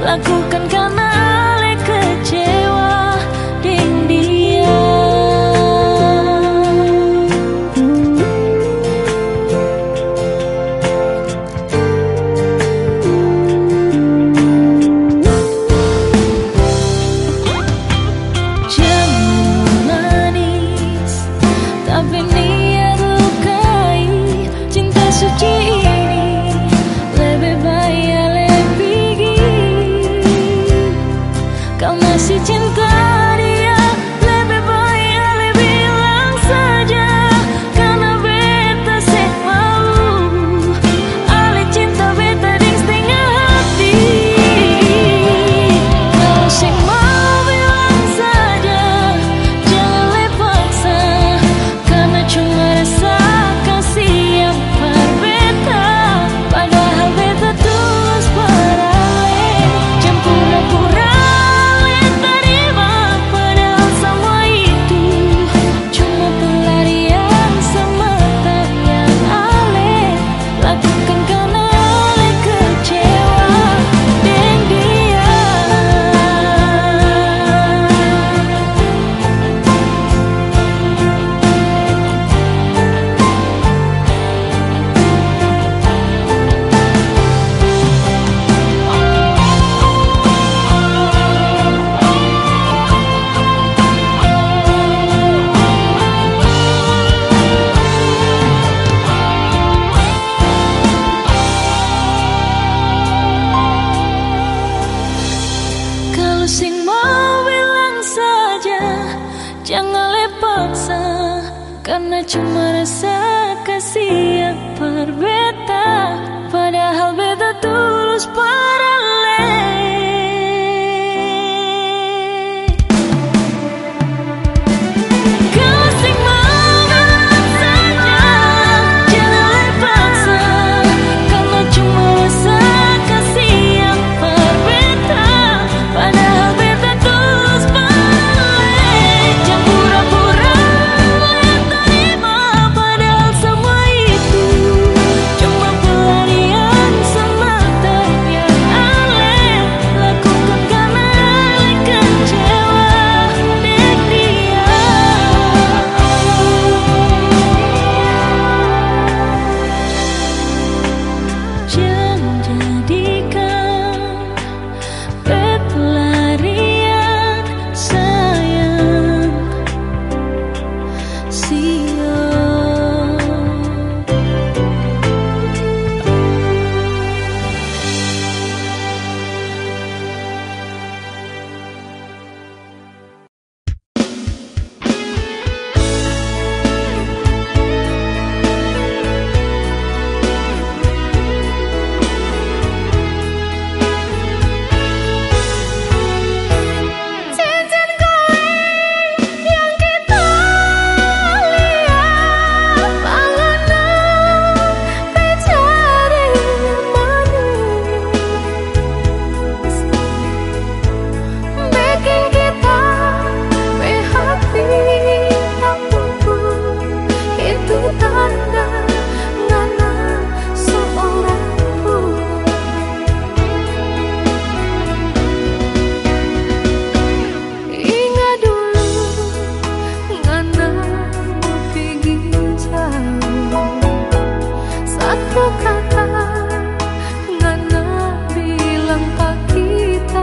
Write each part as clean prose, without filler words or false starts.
lakukan karena ale kecewa deng dia. Jamu manis tapi niat lukai, cinta suci ini lebih baik ale pergi. Kau masih cinta dia, lebih baik ale bilang saja, karena beta sek mau ale cinta beta deng setengah hati. Kau sek mau bilang saja, jangan le paksa, karena cuma rasa kasih yang berbeda. Padahal beta tulus parale, jangan pura-pura le terima. Padahal semua itu cuma pelarian semata yang ale lakukan karena ale kecewa deng dia. Kalau sing mau bilang saja, jangan le paksa, karena cuma rasa kasih yang berbeda. Padahal beta tulus parale. Kalau sing mau bilang saja, jangan le paksa, karena cuma rasa kasih yang berbeda. Padahal beta tulus parale, jangan pura-pura le terima. Padahal semua itu cuma pelarian semata yang ale lakukan karena ale kecewa deng dia. Jangan jadikan bet pelarian sayang, siap. Cincin kawin yang kita lihat, panganan mencari manis, bikin kita berhati apapun itu tanda ngana seorang pun. Ingat dulu ngana mau pergi jauh, satu kata ngana bilang pak kita,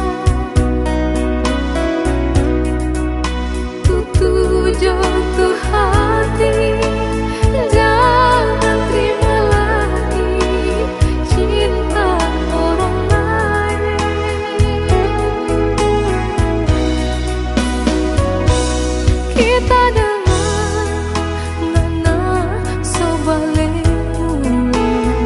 tutu jatuh hati, jangan terima lagi cinta orang lain. Kita dengar ngana sobalemu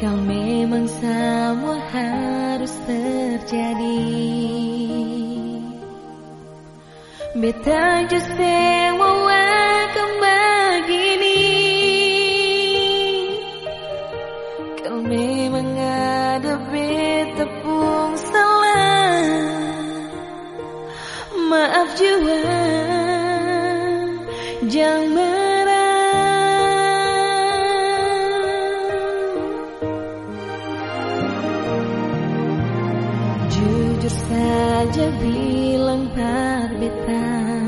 Kau memang semua harus terjadi. Beta justru mau akan begini. Kau memang ada beta pun salah. Maaf jua, jangan marah. Jujur saja bilang par beta,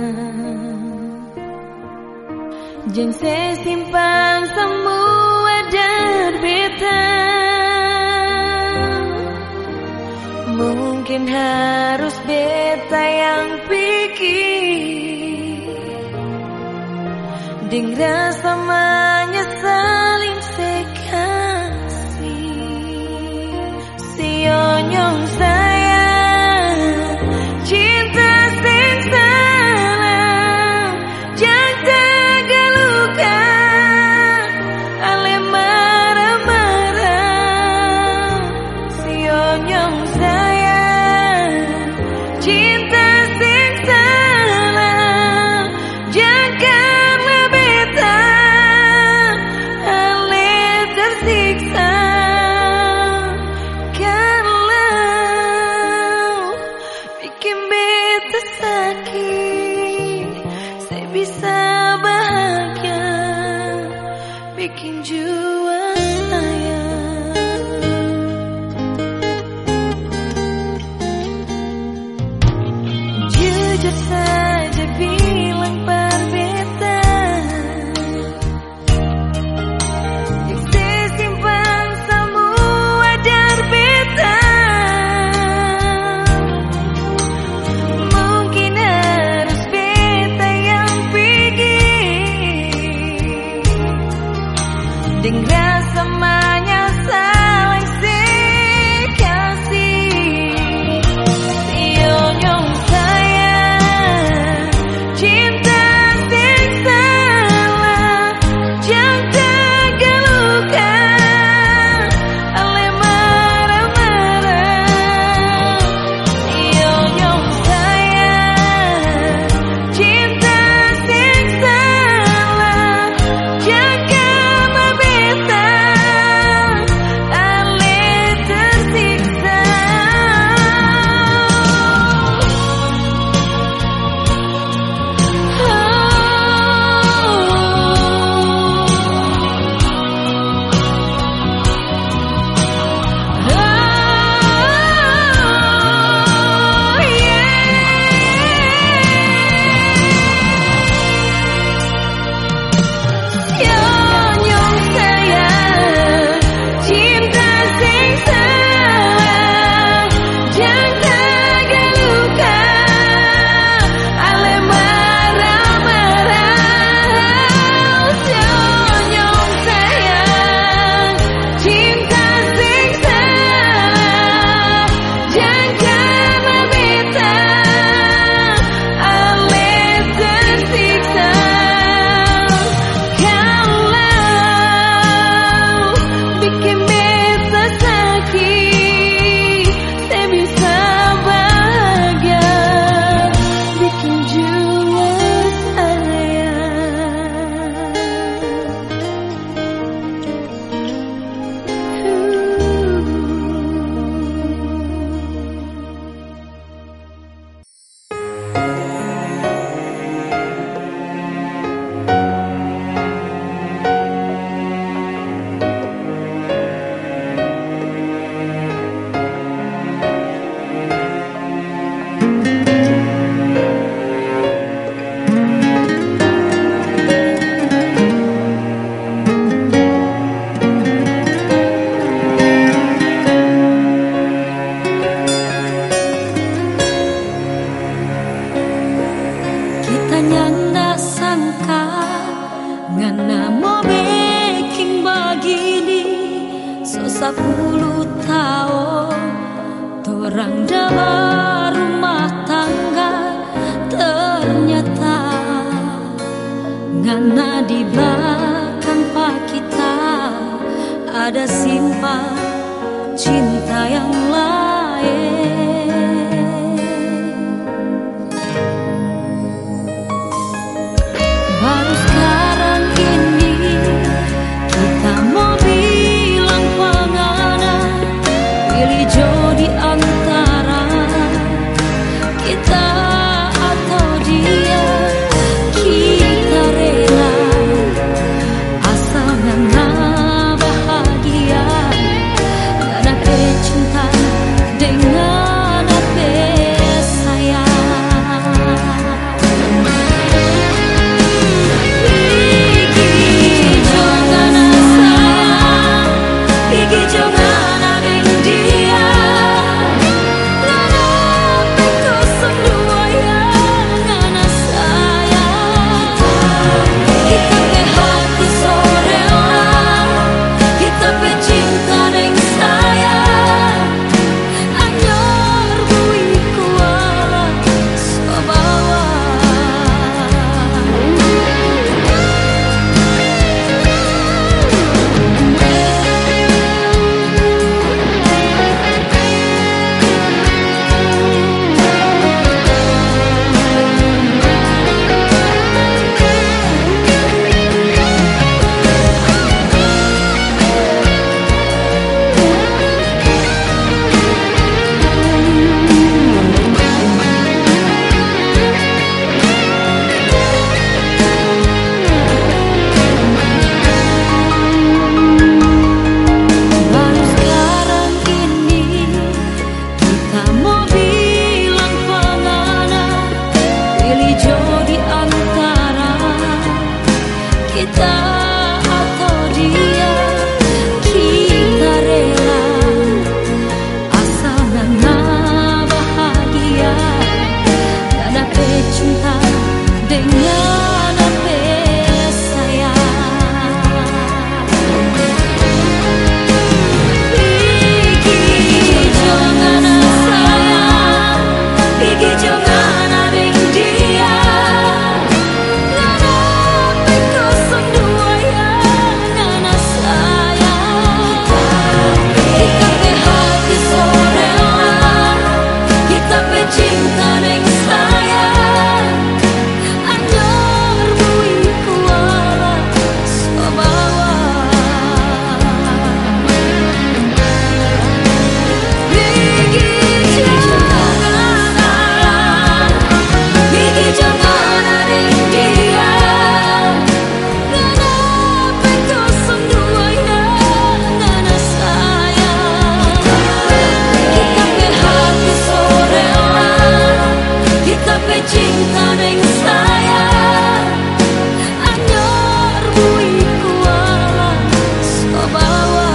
jangan saya simpan semua dari beta. Mungkin harus beta yang pikir, ding rasa menyesalin sekasih. Sionyong sayang, cinta sing salah, jangan tagaluka, ale marah-marah. Sionyong sayang, cinta sing salah, janganlah beta ale tersiksa. Kalau bikin beta sakit, saya bisa bahagia, bikin jua saya. Jujur saja bilang par beta, yang saya simpan semua dari beta. Mungkin harus beta yang pikir, ding rasa menyesal sekasih. Sionyong sayang, cinta sing salah, jangan tagaluka, ale marah-marah. Sionyong sayang, cinta sing salah, janganlah beta ale tersiksa. Sionyong sayang, cinta sing salah, jangan tagaluka, ale marah-marah. Sionyong sayang, cinta sing salah, janganlah beta ale tersiksa. Kalau bikin beta sakit, saya bisa bahagia, bikin jua saya. Kita nyanda sangka ngana mau bikin begini. So 10 tahun torang dah rumah tangga, ternyata ngana di belakang pak kita ada simpan cinta yang lain. Baru sekarang ini kita mau bilang pengana, pilih jodi antara kita atau dia. Kita rela asalnya bahagia, karena kecintaan dengan hati sayang. Gigi jangan sayang, gigi jangan ada dia. Nana kosong dua yang nana sayang. Kita ke hati sore lah, kita pe cinta deng sayang. Anyor bui kuala sabawa. Baru sekarang ini kita mau bilang pengana, pilih jodi antara kita atau dia. Kita rela asal nana bahagia, karena kecinta dengan hati sayang. Gigi jangan sayang, gigi jangan ada dia. Nana kosong dua yang nana sayang. Kita ke hati sore lah, kita pe cinta deng sayang. Anyor bui kuala sabawa. Gigi jangan ada dia. Nana kosong dua yang nana sayang. Kita ke hati sore lah, kita pe cinta deng sayang. Anyor bui kuala sabawa.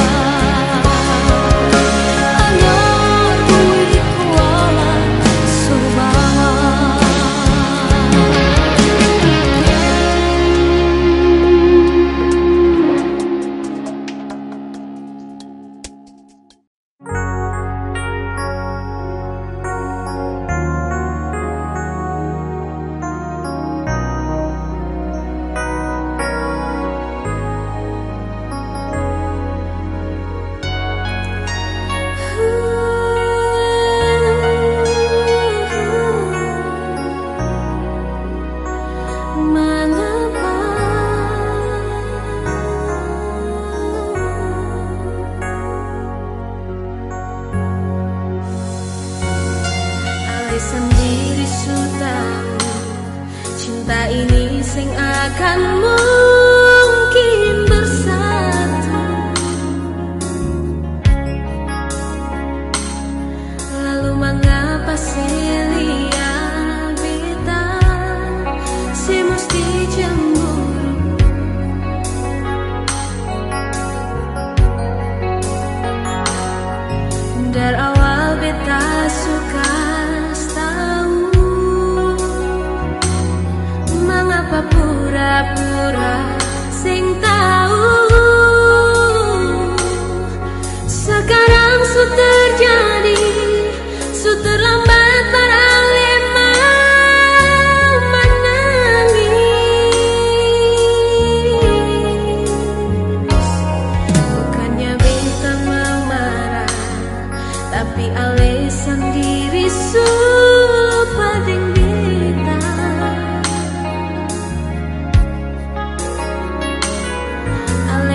Anyor bui kuala sabawa. Mengapa Ale sendiri sudah cinta ini sing akan mungkin bersatu. Lalu mengapa Celia beta si mesti cemburu? Dari awal beta suka tahu, mengapa pura-pura sing tahu. Sekarang su terjadi, su terlambat para lemah menangis. Bukan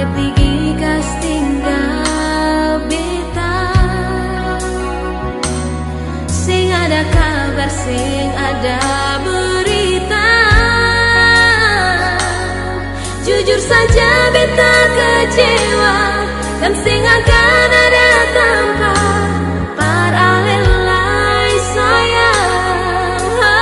pigi kas tinggal beta, sing ada kabar, sing ada berita. Jujur saja beta kecewa, dan sing akan ada tanpa paralelai sayang.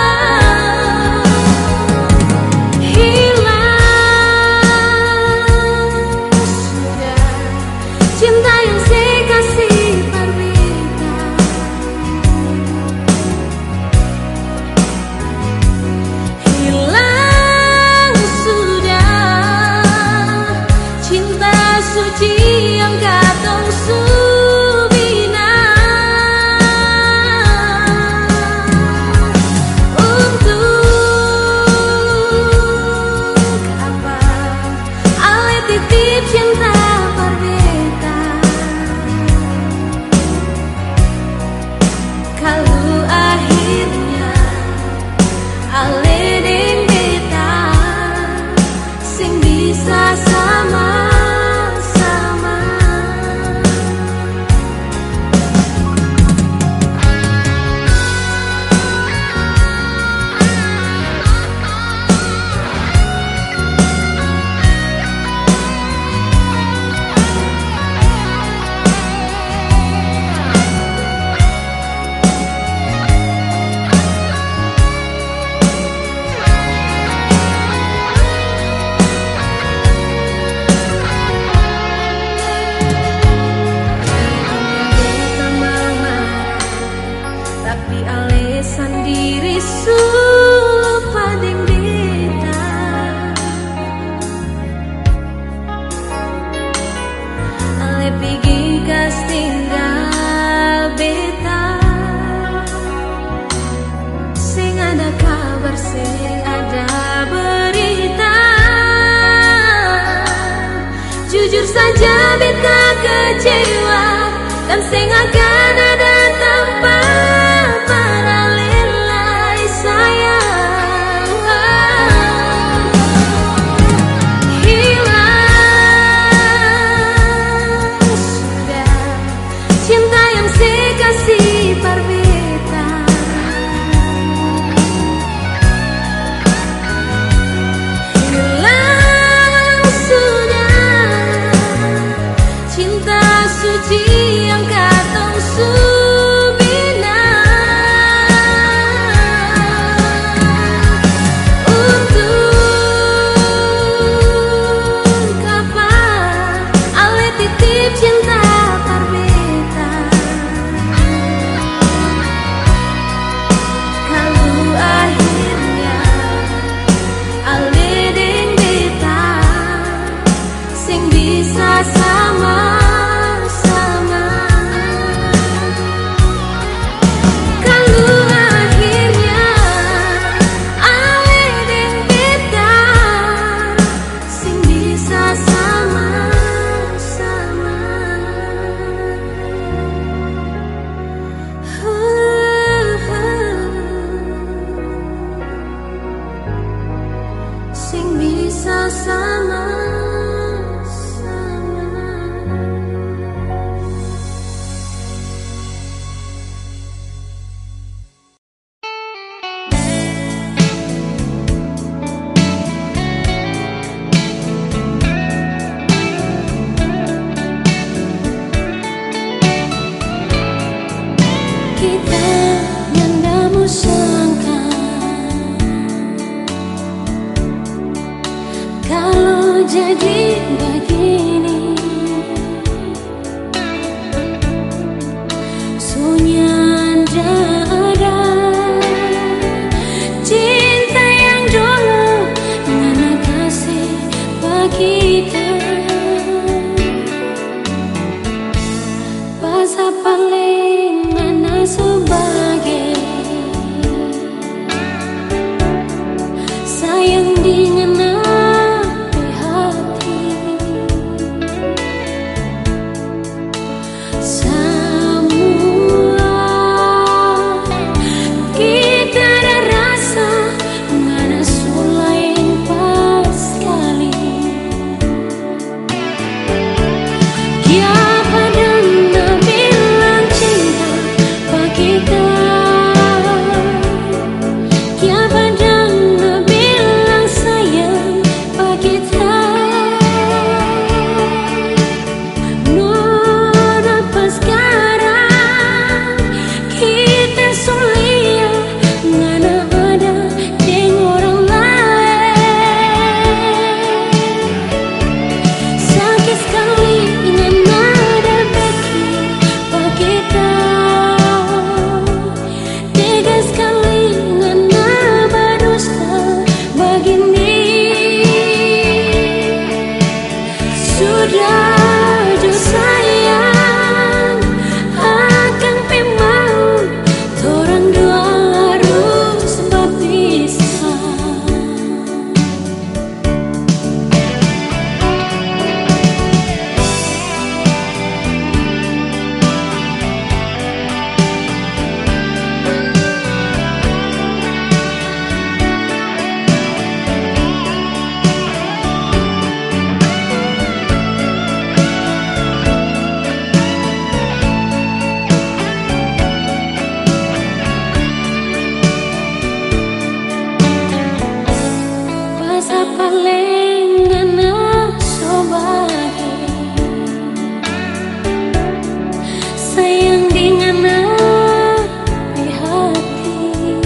Hilang sudah cinta yang saya kasih berbeda. Hilang sudah cinta suci yang katong subina. Untuk apa ale titip cinta berbeda, kalau akhirnya ale deng beta sing bisa sama-sama. Beta marah, tapi alasan diri lupa deng beta. Ale pigi kas tinggal beta, sing ada kabar, sing ada berita. Jujur saja beta kecewa, dan sing akan ada tanpa paralelai sayang. Hilang sudah cinta yang saya kasih berbeda. Hilang sudah cinta suci yang katong subina. Untuk apa ale titip cinta berbeda, kalau akhirnya ale deng beta sing bisa sama-sama. Kalau akhirnya ale deng beta sing bisa sama-sama. Sing bisa sama-sama. Kita mendamu sangka, kalau jadi begini, sunyanda ada cinta yang dulu ngana kasih bagi kita. Pas paling ngana sebagai sayang di ngana hati. Semula kita ada rasa ngana sulain pas kali. Sudah jo sayang akan mau torang dua harus berpisah. Paling ngana sobage sayang di ngana di hati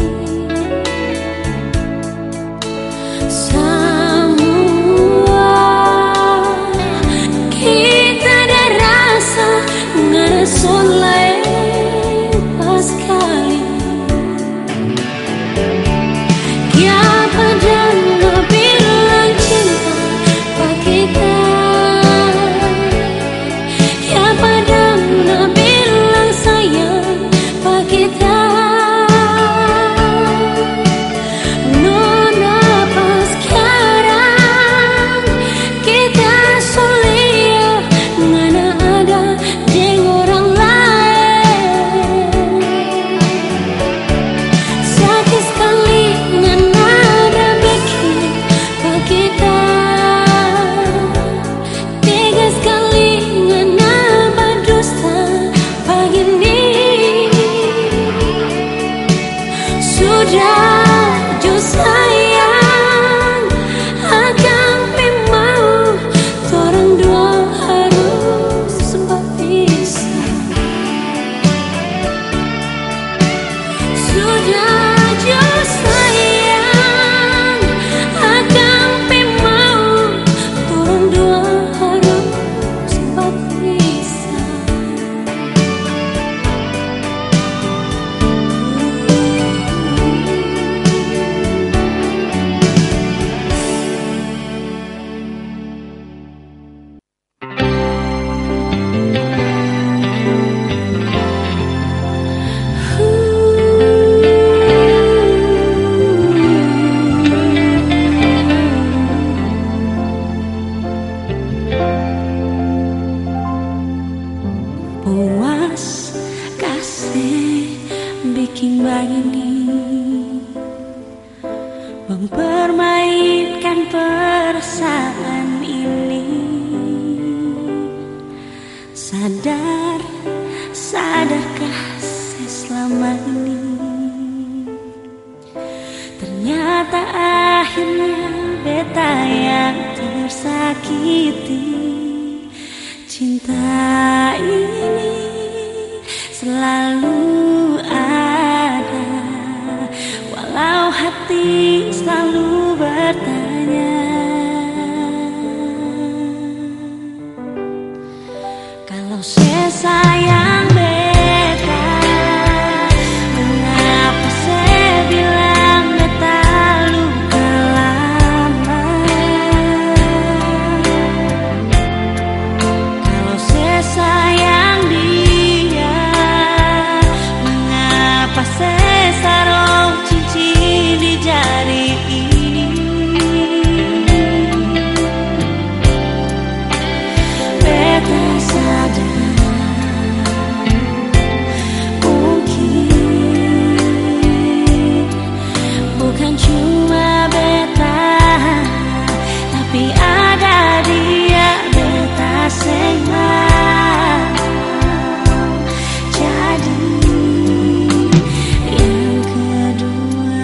semua kita ada rasa ngana soleh pas kali ya padang bilang cinta pak kita ya padam bilang sayang pak kita nona pas sekarang kita solia ngana ada deng orang lain sakit sekali ngana kita tega sekali ngana berdusta pagi ini sudah jo sayang akan mau torang dua harus berpisah. Sudah jo sayang akan puas kasih bikin begini mempermainkan perasaan ini sadarkah saya selama ini ternyata akhirnya beta yang tersakiti. Cinta ini selalu ada, walau hati selalu bertanya, kalau saya sayang beta, mengapa saya bilang beta luka lama? Kalau saya sayang dia, mengapa saya taruh cincin di jari ini? Beta sadar bukan cuma beta, tapi ada dia beta sayang. Jadi yang kedua,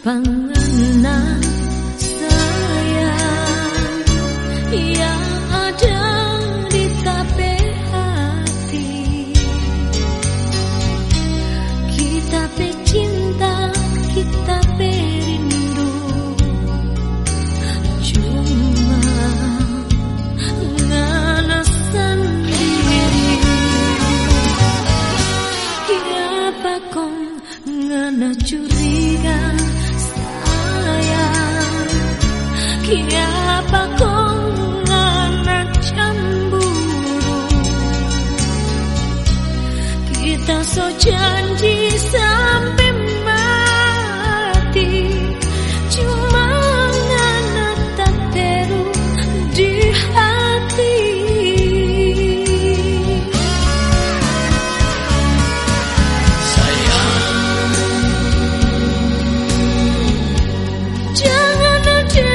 Pengenang sayang yang ada di tape hati, kita pe cinta, kita pe rindu, cuma ngana sendiri. Kenapa kau ngana curiga? Kenapa kau ngana cemburu? Kita so janji sampai mati, cuma ngana tak teru di hati. Sayang, jangan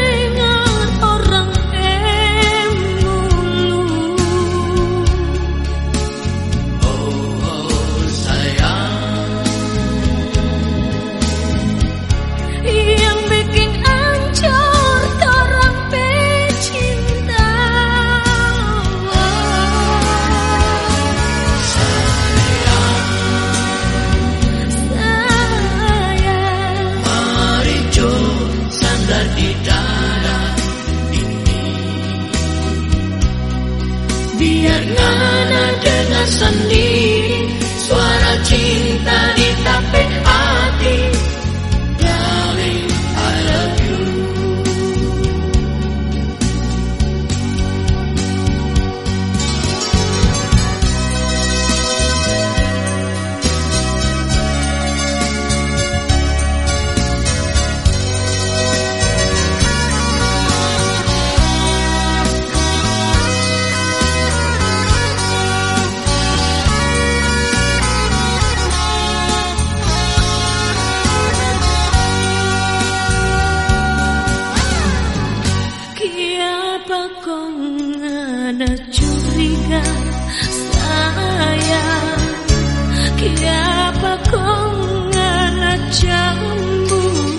biar ngana dengar sendiri suara cinta di tape hati. Darling, I love you. Kau ngana curiga sayang, kenapa kau ngana cemburu?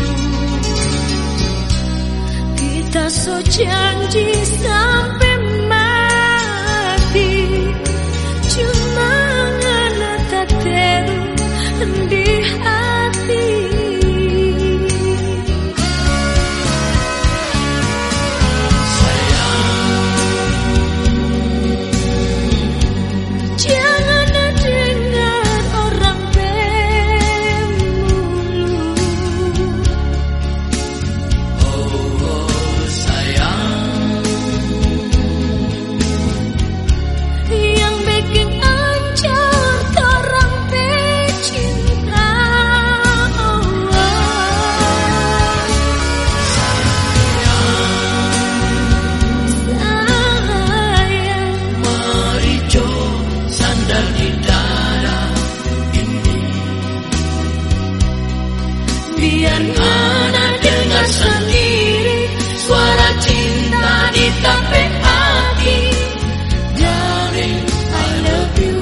Kita so janji sampai mati, cuma ngana tak teru di hati. Biar ngana dengar sendiri suara cinta di tape hati. Darling, I love you.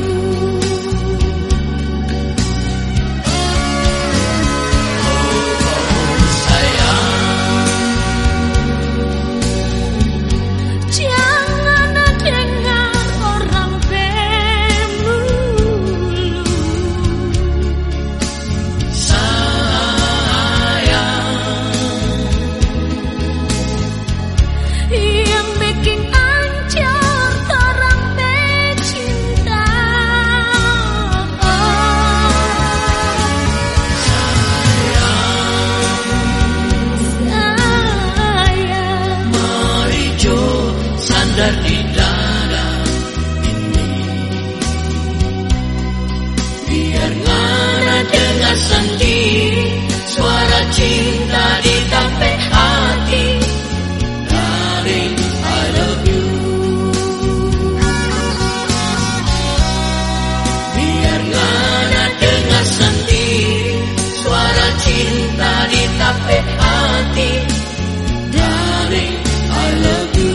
Oh, sayang, jangan dengar orang pemulu. di dada ini, biar ngana dengar sendiri suara cinta di tape hati. Darling, I love you. Biar ngana dengar sendiri suara cinta di tape hati. Darling, I love you.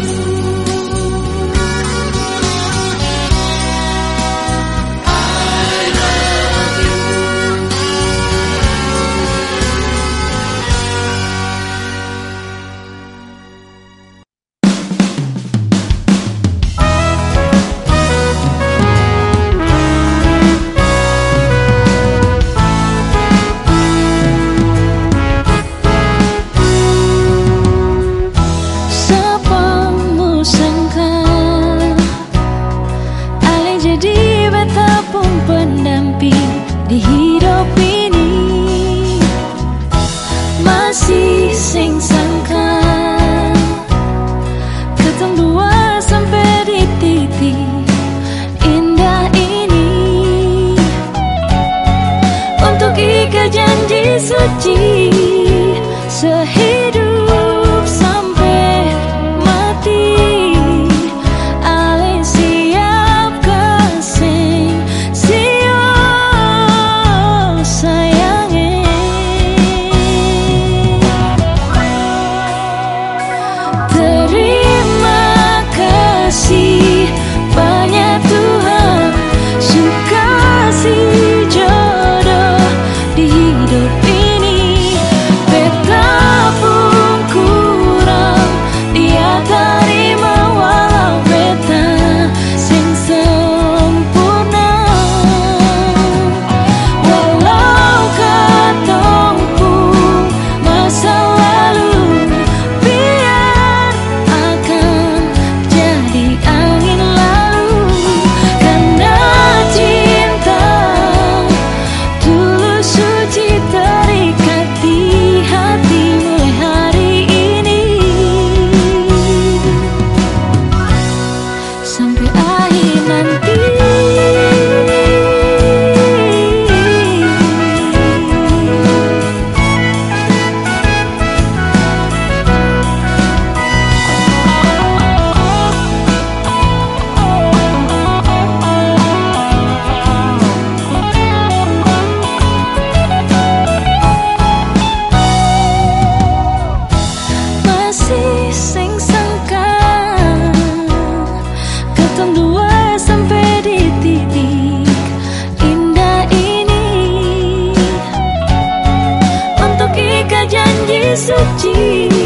suci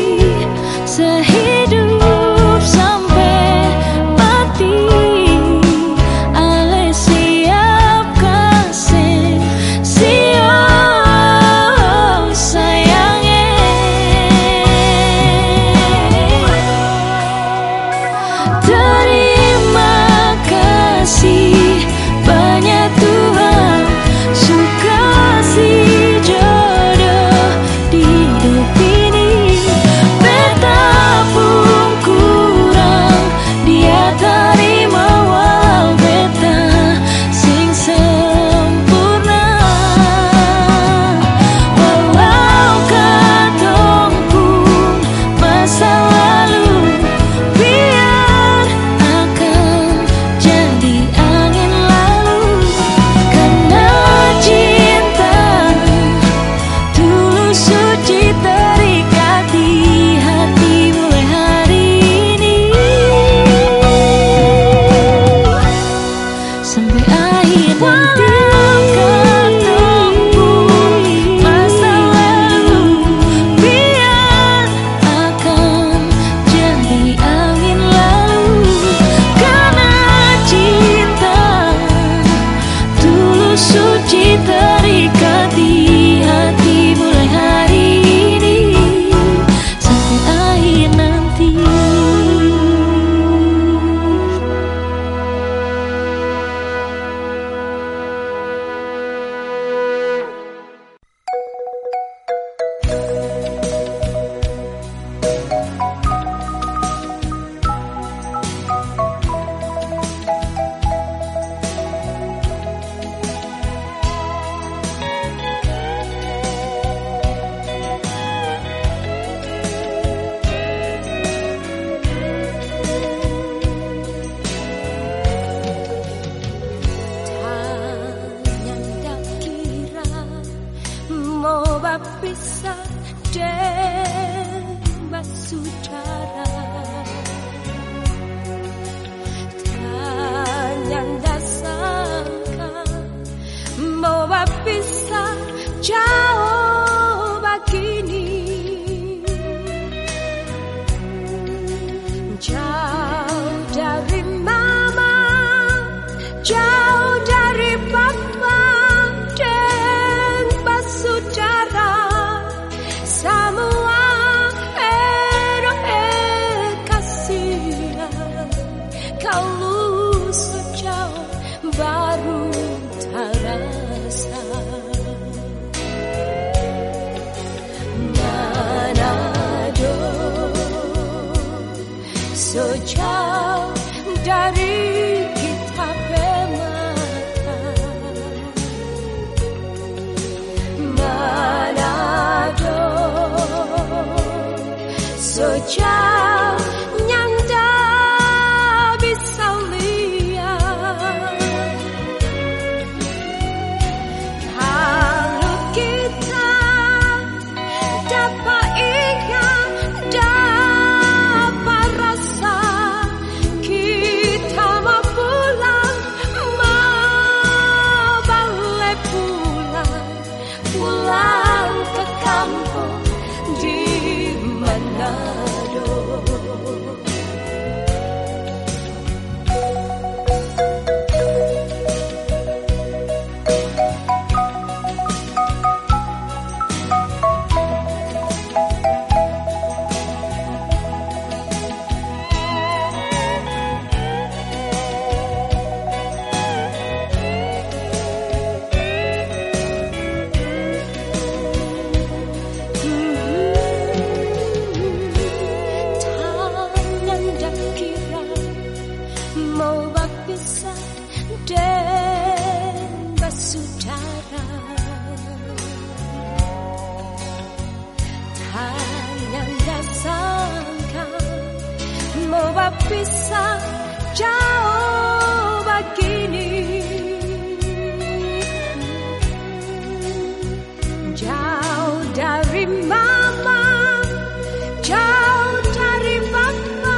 sehidup sampai mati. Ale siap kasih siap sayangnya. Terima kasih banyak Tuhan, suka kasih jodoh di hidup ini. Betapun kurang dia terima walau beta sing sempurna. Walau katong pun masa lalu biar akan jadi angin lalu. Karena cinta tulus suci terikat di hati mulai hari ini sampai akhir nanti. Katong pun masa lalu biar akan jadi angin lalu. Karena cinta tulus suci terikat di hati mulai hari ini sampai akhir nanti. Tanyang kira mau berpisah dengan saudara. Tanyang sangka mau berpisah jauh begini. Jauh dari mama, jauh dari papa dan saudara. Semua kasihan kalau sejauh baru terasa. Manado sejauh dari kita bermata. Manado sejauh nyanda bisa lihat. Kalau kita dapat ingat, dapat rasa, kita mau pulang, mau balik pulang ke kampung di Manado. Tanyang kira mau berpisah dengan saudara. Tanyang sangka mau berpisah jauh begini. Jauh dari mama, jauh dari papa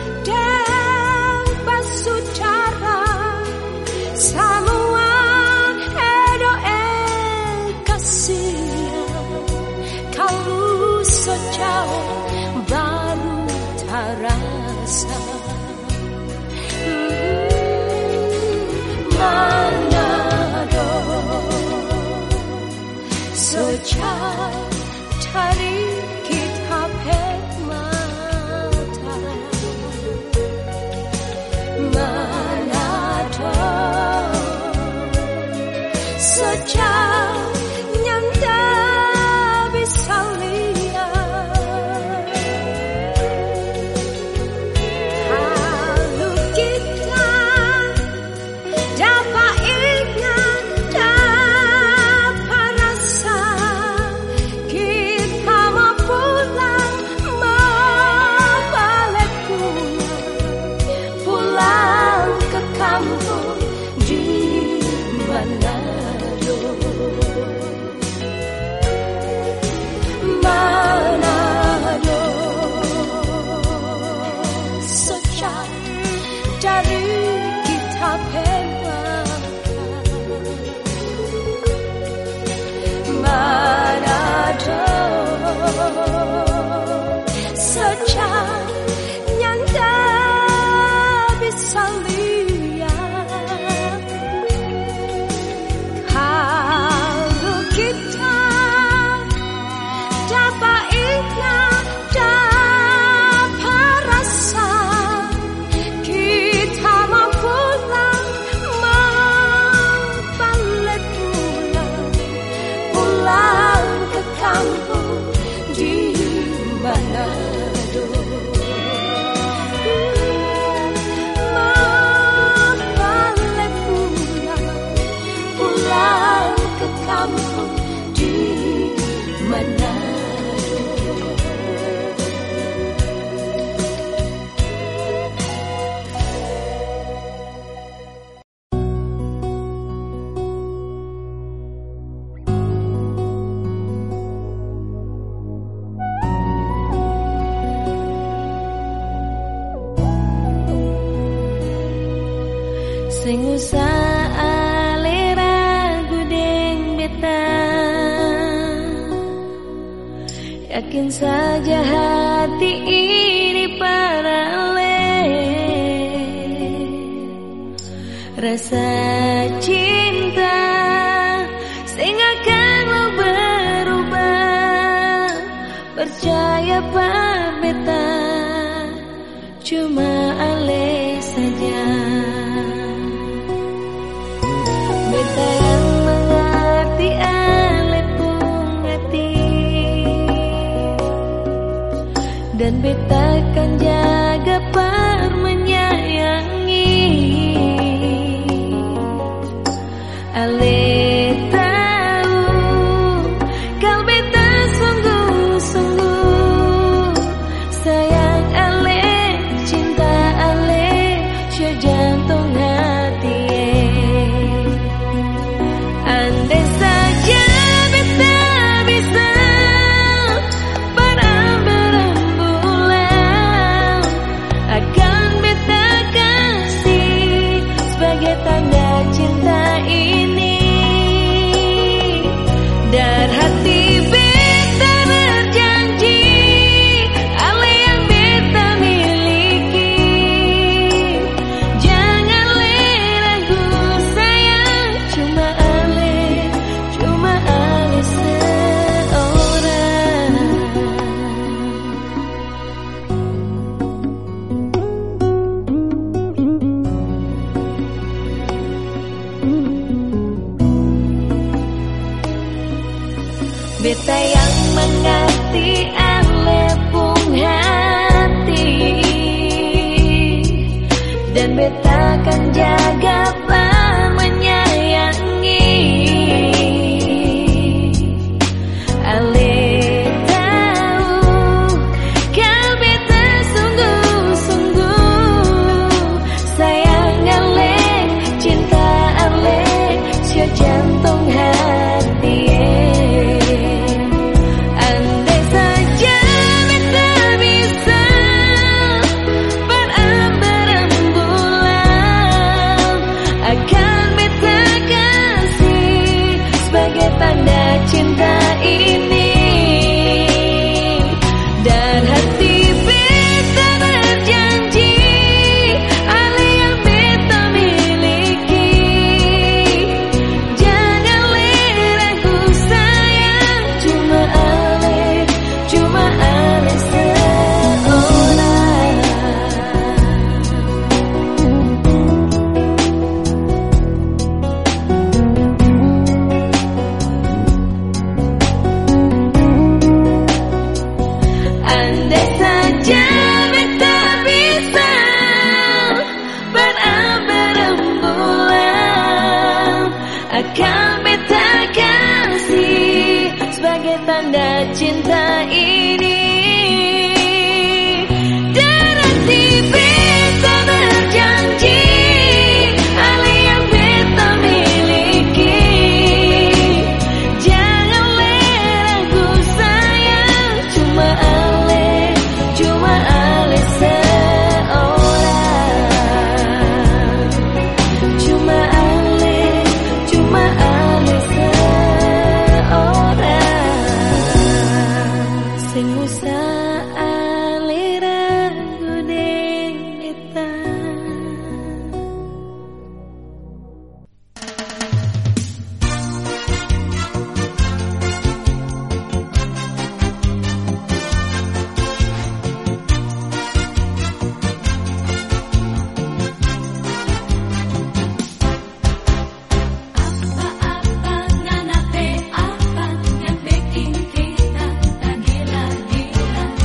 dan saudara. Semua kasihan kalau baru terasa. Manado sejak dari kita mata. Manado sejak nyanda bisa lihat. Kalau kita dapat ingat, dapat rasa, kita mau pulang, mau balik pulang ke kampung di Manado. Manado sejak dari kita Manado sejak nyanda bisa lihat. Kalau kita dapat ingat, dapat rasa, kita mau pulang, mau balik pulang ke kampung di Manado. Mau balik pulang ke kampung di Manado. Sing usah alera gudeng beta, yakin saja hati ini paralel. Rasa cinta sing akan mau berubah, percaya pak beta, cuma ale saja. Beta yang mengerti ale pun hati, dan beta akan jaga par menyayangi. Ale tahu kalau beta sungguh-sungguh sayang ale, cinta ale, sejantung hati. Andai saja beta bisa berbulan, akan beta kasih sebagai tanda cinta ini. Dan hati beta berjanji, ale yang beta miliki. Jangan ragu sayang, cuma ale seorang. Beta yang mengerti ale pun hati, dan beta akan jaga par menyayangi. Ale tahu kalau beta sungguh-sungguh sayang ale, cinta ale, sejantung hati. Andai saja beta bisa berbulan, ini. Dan nanti beta berjanji ale yang beta miliki. Jangan ragu sayang, cuma ale seorang. Cuma ale seorang. Sing usah ale ragu deng beta. Apa-apa ngana teh apa yang bikin kita tak gila-gila.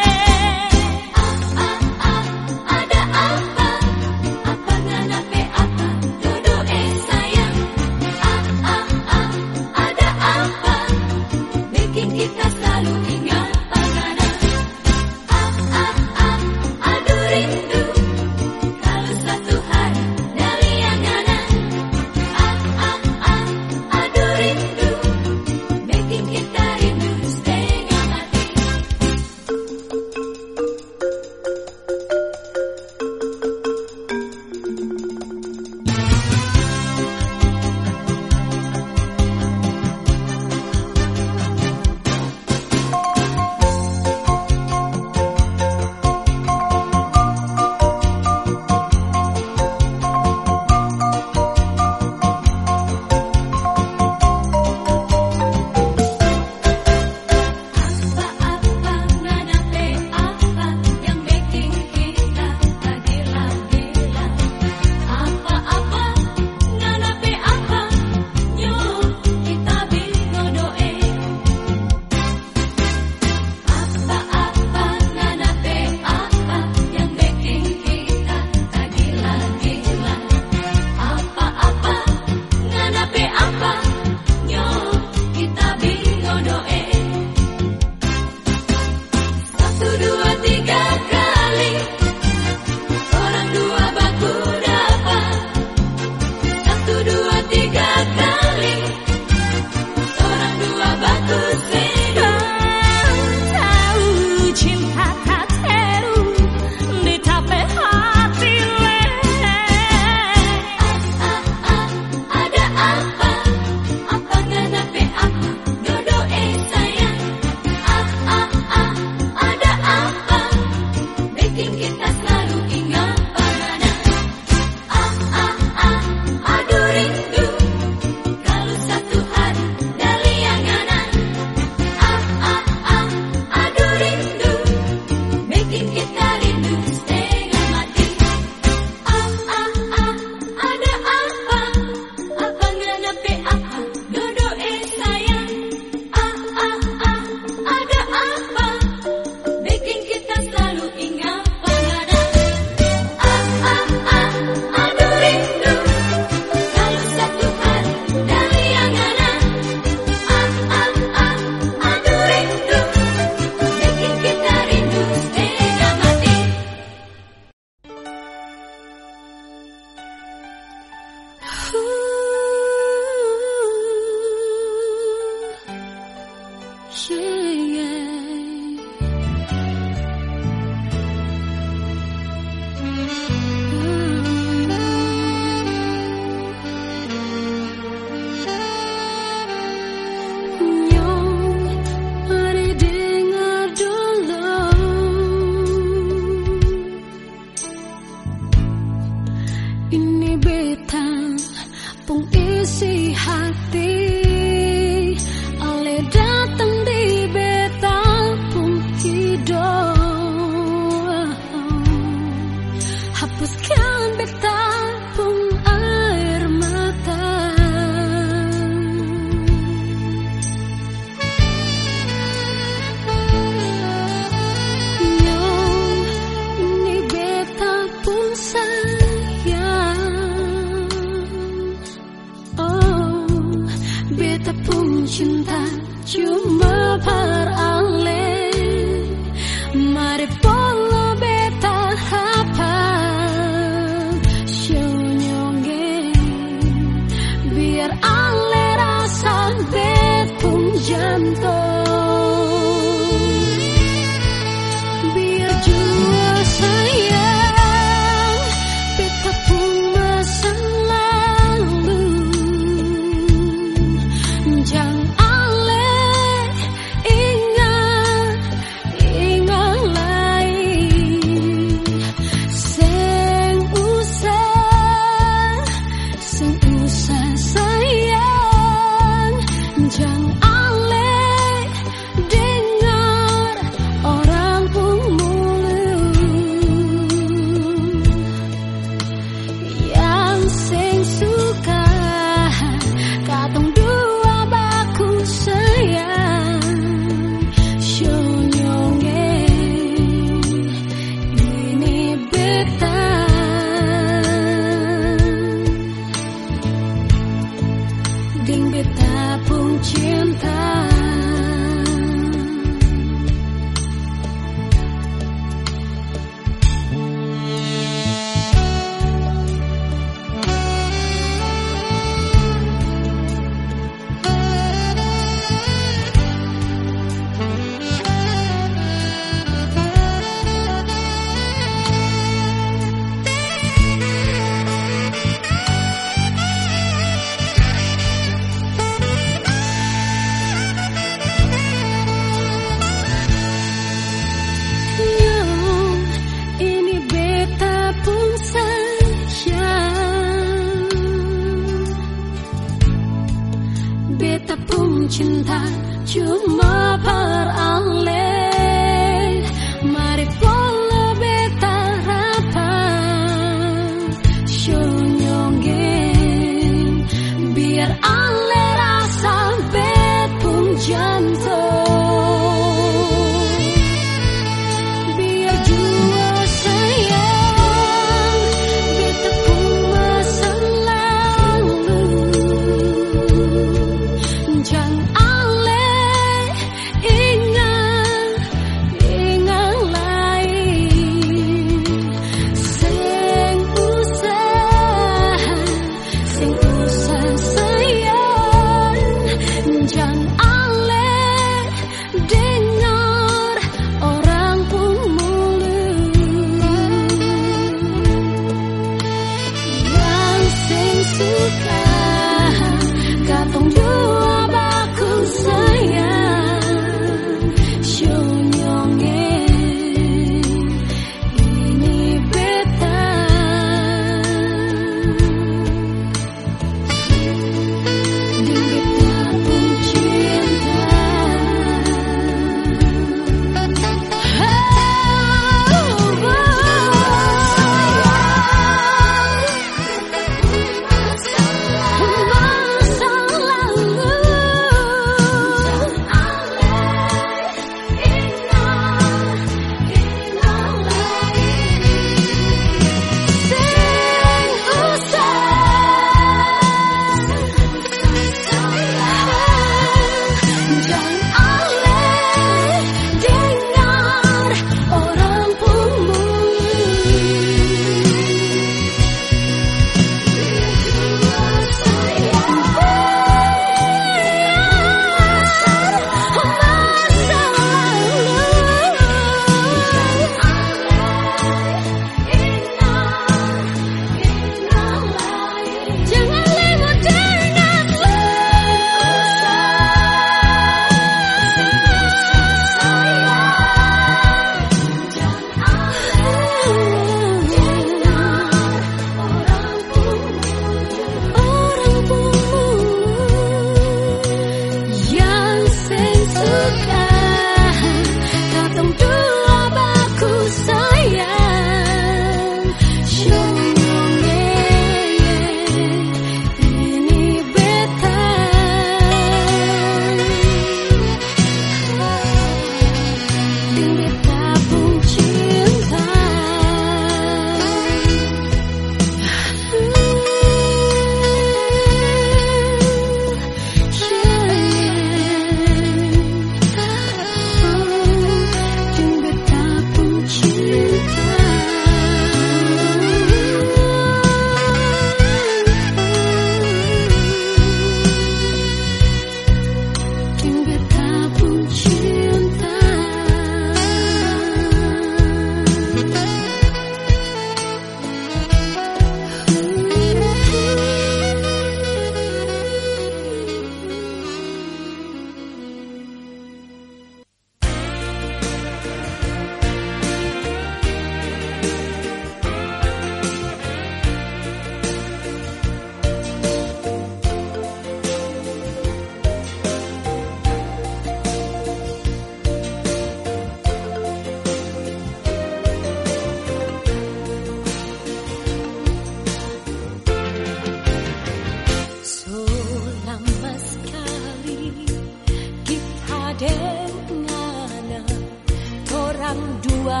berdua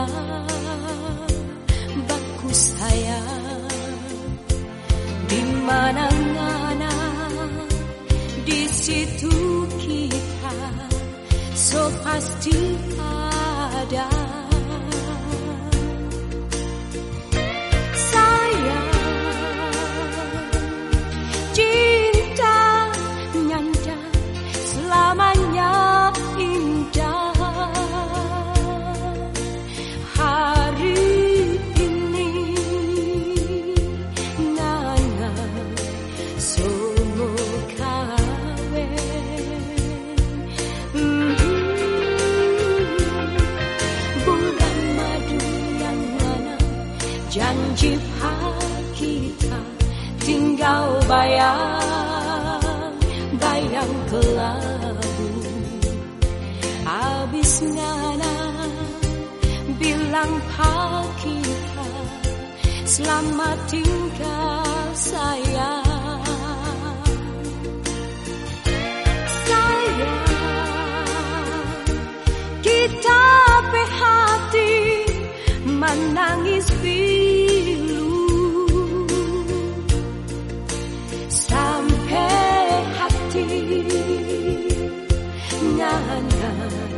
baku sayang, di mana-mana di situ kita so pasti ada. Sayang, cinta nyanda selamanya indah. Hari ini ngana semua kawin. Bulan madu yang mana janji kita tinggal bayang kelabu. Habis ngana bilang kita selamat tinggal sayang. Sayang, kita pe hati menangis pilu sampai hati ngana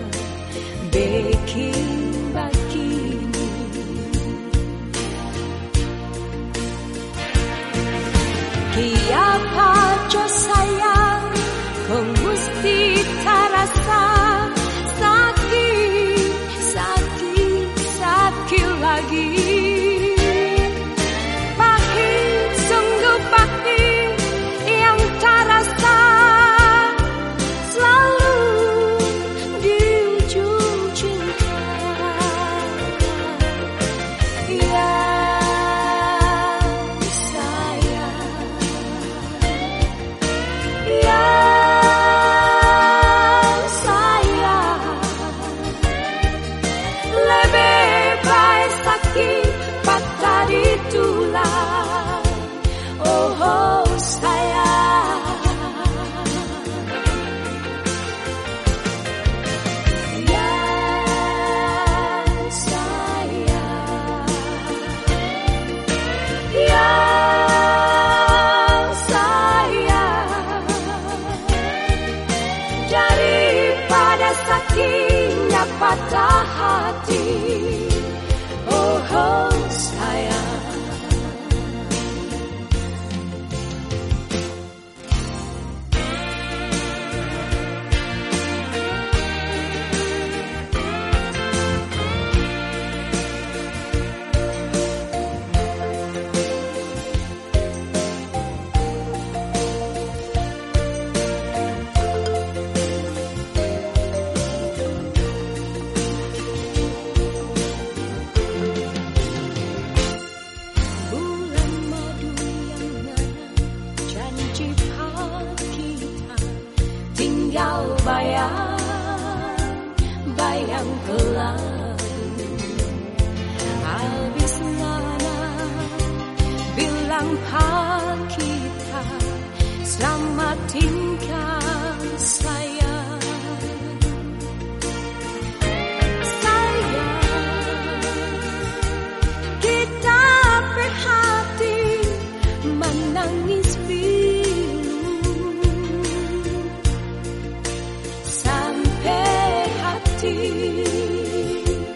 bikin begini. Kiapa jo sayang, kau mesti terasa sakit lagi. Pahit, sungguh pahit yang terasa selalu di ujung cinta. Ya sayang, ya sayang, lebih baik sakit patah di tulang. Oh sayang, ya sayang, ya sayang, daripada sakitnya patah hati. Oh sayang. Bulan madu yang mana janji kita tinggal bayang kelabu. Habis ngana bilang kita selamat tinggal sayang. Sayang, kita berhati menangis pilu sampai hati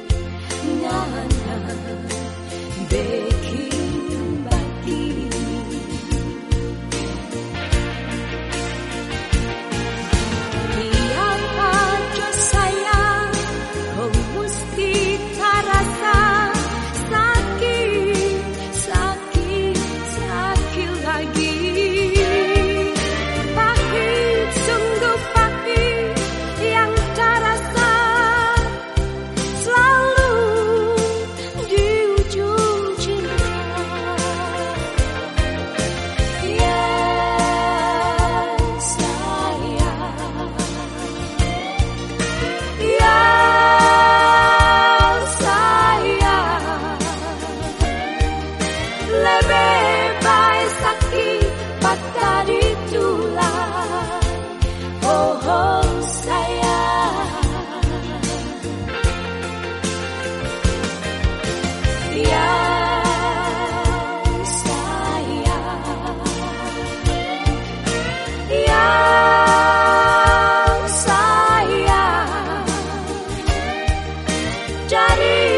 dari